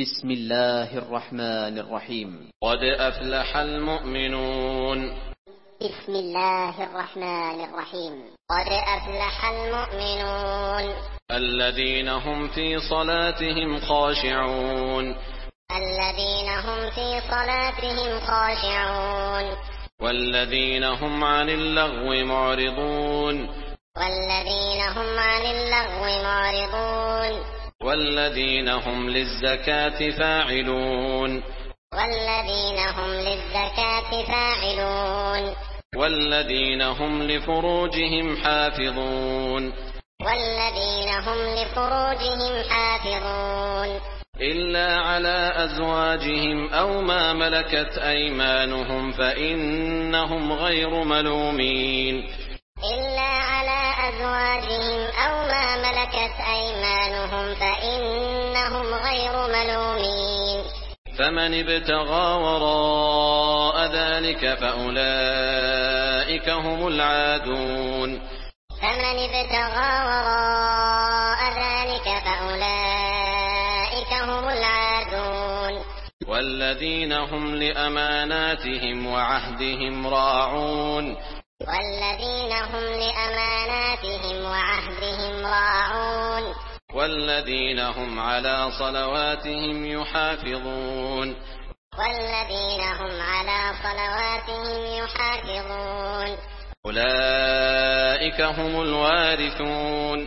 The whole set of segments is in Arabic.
بسم الله الرحمن الرحيم. قد أفلح المؤمنون. بسم الله الرحمن الرحيم. قد أفلح المؤمنون الذين هم في صلاتهم خاشعون. الذين هم في صلاتهم خاشعون والذين هم عن اللغو معرضون. والذين هم عن اللغو معرضون والذين هم للزكاة فاعلون. والذين هم للزكاة فاعلون والذين هم لفروجهم حافظون. والذين هم لفروجهم حافظون إلا على أزواجهم أو ما ملكت أيمانهم فإنهم غير ملومين. إلا على أزواجهم أو ما ملكت أيمانهم فإنهم غير ملومين. فمن ابتغى وراء ذلك فأولئك هم العادون. فمن ابتغى وراء ذلك فأولئك هم العادون. والذين هم لأماناتهم وعهدهم راعون. والذين هم لأماناتهم وعهدهم راعون. والذين هم على صلواتهم يحافظون. والذين هم على صلواتهم يحافظون. أولئك هم الوارثون.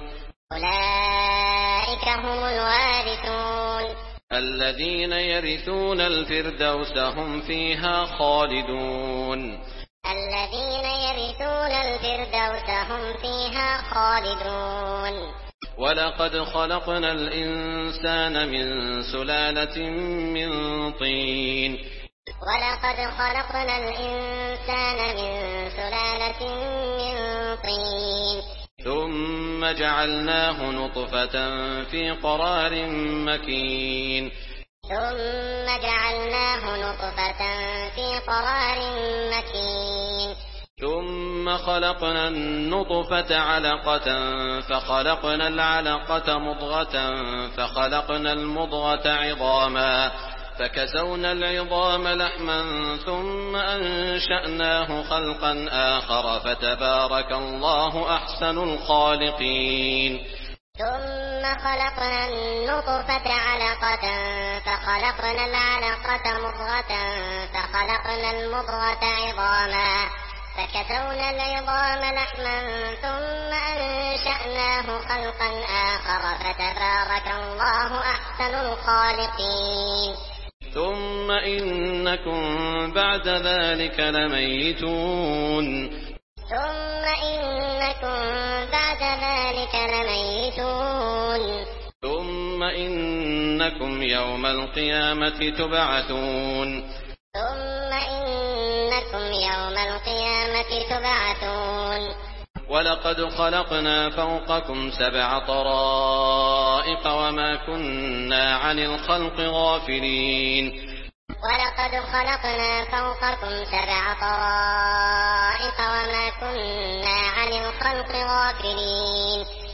أولئك هم الوارثون الذين يرثون الفردوس هم فيها خالدون. الذين يرثون الفردوس هم فيها خالدون. ولقد خلقنا الإنسان من سلالة من طين. ولقد خلقنا الإنسان من سلالة من طين ثم جعلناه نطفة في قرار مكين. ثم جعلناه نطفة في قرار مكين. ثم خلقنا النطفة علقة فخلقنا العلقة مضغة فخلقنا المضغة عظاما فكسونا العظام لحما ثم أنشأناه خلقا آخر فتبارك الله أحسن الخالقين. ثم خلقنا النطفة علقة فخلقنا العلقة مضغة فخلقنا المضغة عظاما فكسونا العظام لحما ثم أنشأناه خلقا آخر فتبارك الله أحسن الخالقين. ثم إنكم بعد ذلك لميتون. ثم إنكم بعد ذلك لميتون. ثم إنكم يوم القيامة تبعثون. ثم إنكم يوم القيامة تبعثون. ولقد خلقنا فوقكم 7 طرائق وما كنا عن الخلق غافلين. ولقد خلقنا فوقكم 7 طرائق وما كنا عن الخلق غافلين.